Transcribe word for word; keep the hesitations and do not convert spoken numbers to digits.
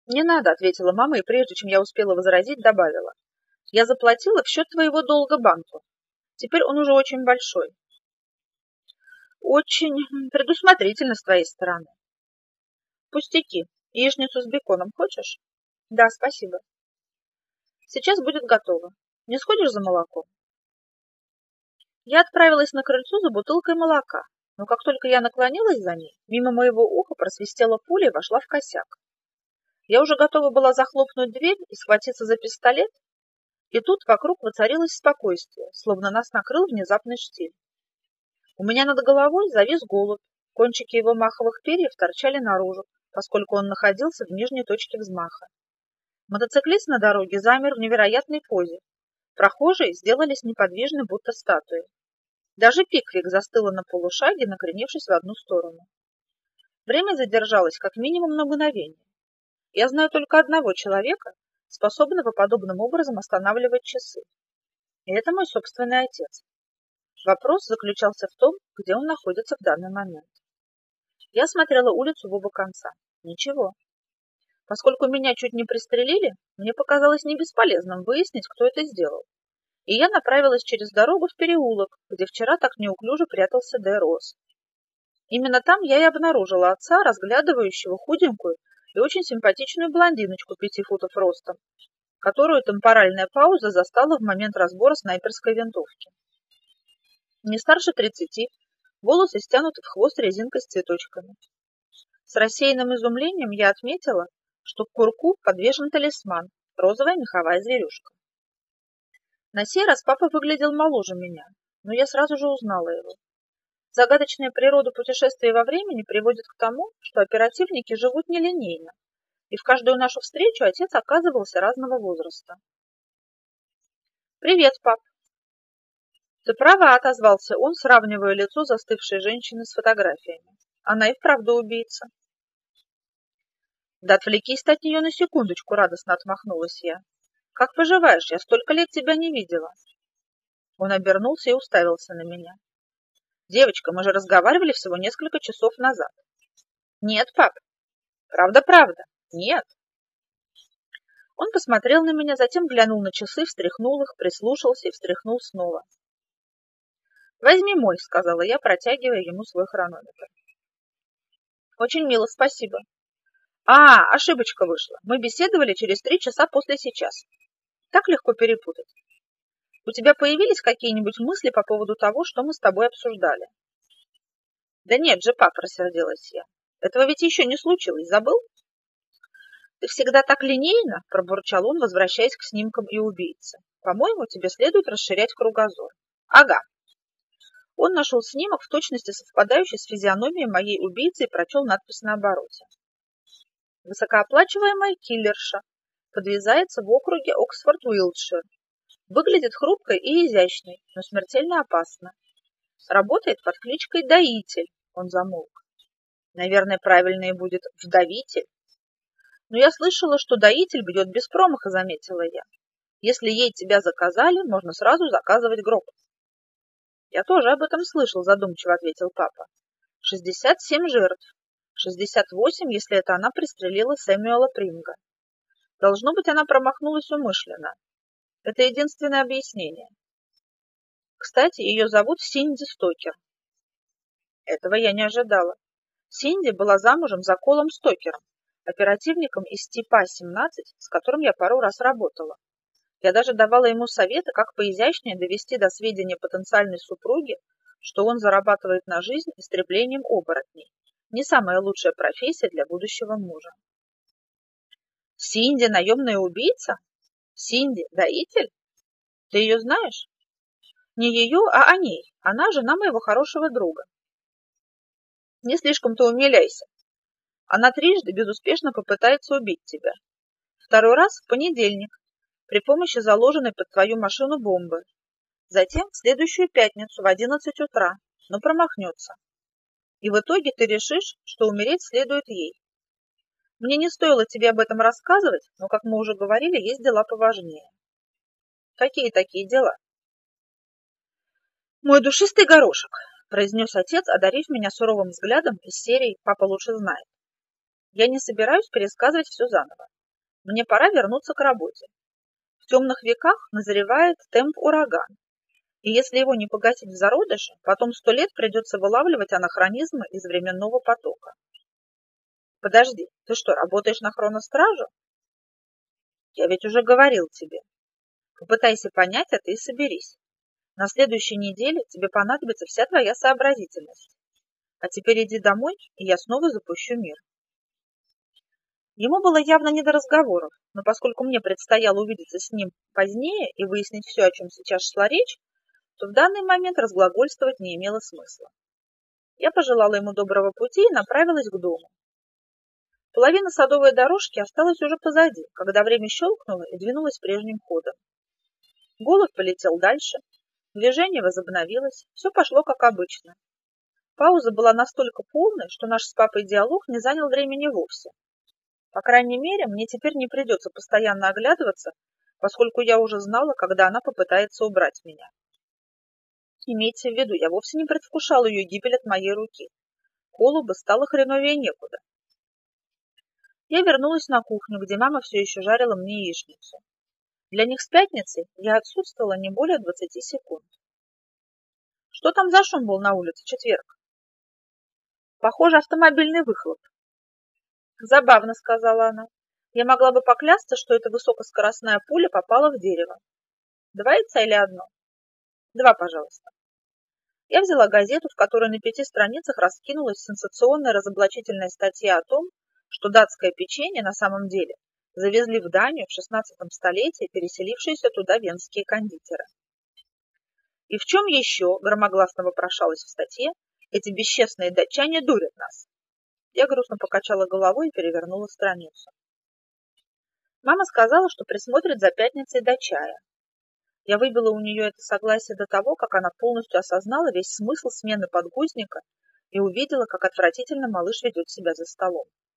Не надо, ответила мама, и прежде чем я успела возразить, добавила. Я заплатила в счет твоего долга банку. Теперь он уже очень большой. Очень предусмотрительно с твоей стороны. Пустяки. Яичницу с беконом хочешь? Да, спасибо. Сейчас будет готово. Не сходишь за молоком? Я отправилась на крыльцо за бутылкой молока, но как только я наклонилась за ней, мимо моего уха просвистела пуля и вошла в косяк. Я уже готова была захлопнуть дверь и схватиться за пистолет, и тут вокруг воцарилось спокойствие, словно нас накрыл внезапный штиль. У меня над головой завис голубь, кончики его маховых перьев торчали наружу, поскольку он находился в нижней точке взмаха. Мотоциклист на дороге замер в невероятной позе. Прохожие сделались неподвижны, будто статуи. Даже Пиквик застыла на полушаге, накренившись в одну сторону. Время задержалось как минимум на мгновение. Я знаю только одного человека, способного подобным образом останавливать часы. И это мой собственный отец. Вопрос заключался в том, где он находится в данный момент. Я смотрела улицу в оба конца. Ничего. Поскольку меня чуть не пристрелили, мне показалось не бесполезным выяснить, кто это сделал. И я направилась через дорогу в переулок, где вчера так неуклюже прятался Дэ Росс. Именно там я и обнаружила отца, разглядывающего худенькую и очень симпатичную блондиночку пяти футов ростом, которую темпоральная пауза застала в момент разбора снайперской винтовки. Не старше тридцати, волосы стянуты в хвост резинкой с цветочками. С рассеянным изумлением я отметила, что к курку подвешен талисман, розовая меховая зверюшка. На сей раз папа выглядел моложе меня, но я сразу же узнала его. Загадочная природа путешествия во времени приводит к тому, что оперативники живут нелинейно, и в каждую нашу встречу отец оказывался разного возраста. «Привет, пап!» «Ты права», — отозвался он, сравнивая лицо застывшей женщины с фотографиями. «Она и вправду убийца». «Да отвлекись ты от нее на секундочку», — радостно отмахнулась я. «Как поживаешь? Я столько лет тебя не видела». Он обернулся и уставился на меня. «Девочка, мы же разговаривали всего несколько часов назад». «Нет, пап». «Правда-правда». «Нет». Он посмотрел на меня, затем глянул на часы, встряхнул их, прислушался и встряхнул снова. «Возьми мой», — сказала я, протягивая ему свой хронометр. «Очень мило, спасибо». «А, ошибочка вышла. Мы беседовали через три часа после сейчас. Так легко перепутать. У тебя появились какие-нибудь мысли по поводу того, что мы с тобой обсуждали?» «Да нет же, пап», — рассердилась я. «Этого ведь еще не случилось, забыл?» «Ты всегда так линейно», — пробурчал он, возвращаясь к снимкам и убийце. «По-моему, тебе следует расширять кругозор». «Ага». Он нашел снимок, в точности совпадающий с физиономией моей убийцы, и прочел надпись на обороте. «Высокооплачиваемая киллерша. Подвязается в округе Оксфорд-Уилтшир. Выглядит хрупкой и изящной, но смертельно опасна. Работает под кличкой Доитель». Он замолк. «Наверное, правильнее будет Вдовитель. Но я слышала, что Доитель бьет без промаха», — заметила я. «Если ей тебя заказали, можно сразу заказывать гроб». «Я тоже об этом слышал», — задумчиво ответил папа. «Шестьдесят семь жертв. Шестьдесят восемь, если это она пристрелила Сэмюэла Принга. Должно быть, она промахнулась умышленно. Это единственное объяснение. Кстати, ее зовут Синди Стокер». Этого я не ожидала. Синди была замужем за Колом Стокером, оперативником из типа семнадцать, с которым я пару раз работала. Я даже давала ему советы, как поизящнее довести до сведения потенциальной супруги, что он зарабатывает на жизнь истреблением оборотней. Не самая лучшая профессия для будущего мужа. «Синди – наемная убийца? Синди – доитель? Ты ее знаешь?» «Не ее, а о ней. Она жена моего хорошего друга». «Не слишком-то умиляйся. Она трижды безуспешно попытается убить тебя. Второй раз в понедельник, при помощи заложенной под твою машину бомбы. Затем в следующую пятницу в одиннадцать утра, но промахнется. И в итоге ты решишь, что умереть следует ей. Мне не стоило тебе об этом рассказывать, но, как мы уже говорили, есть дела поважнее». «Какие такие дела?» «Мой душистый горошек», — произнес отец, одарив меня суровым взглядом из серии «Папа лучше знает». «Я не собираюсь пересказывать все заново. Мне пора вернуться к работе. В темных веках назревает темп-ураган, и если его не погасить в зародыше, потом сто лет придется вылавливать анахронизмы из временного потока. Подожди, ты что, работаешь на хроностражу? Я ведь уже говорил тебе. Попытайся понять, а ты соберись. На следующей неделе тебе понадобится вся твоя сообразительность. А теперь иди домой, и я снова запущу мир. Ему было явно не до разговоров, но поскольку мне предстояло увидеться с ним позднее и выяснить все, о чем сейчас шла речь, то в данный момент разглагольствовать не имело смысла. Я пожелала ему доброго пути и направилась к дому. Половина садовой дорожки осталась уже позади, когда время щелкнуло и двинулось прежним ходом. Голубь полетел дальше, движение возобновилось, все пошло как обычно. Пауза была настолько полной, что наш с папой диалог не занял времени вовсе. По крайней мере, мне теперь не придется постоянно оглядываться, поскольку я уже знала, когда она попытается убрать меня. Имейте в виду, я вовсе не предвкушала ее гибель от моей руки. Голубу стало хреновее некуда. Я вернулась на кухню, где мама все еще жарила мне яичницу. Для них с пятницы я отсутствовала не более двадцати секунд. Что там за шум был на улице в четверг? Похоже, автомобильный выхлоп. Забавно, сказала она. Я могла бы поклясться, что эта высокоскоростная пуля попала в дерево. Два яйца или одно? Два, пожалуйста. Я взяла газету, в которой на пяти страницах раскинулась сенсационная разоблачительная статья о том, что датское печенье на самом деле завезли в Данию в шестнадцатом столетии переселившиеся туда венские кондитеры. И в чем еще, громогласно вопрошалось в статье, эти бесчестные датчане дурят нас? Я грустно покачала головой и перевернула страницу. Мама сказала, что присмотрит за пятницей до чая. Я выбила у нее это согласие до того, как она полностью осознала весь смысл смены подгузника и увидела, как отвратительно малыш ведет себя за столом.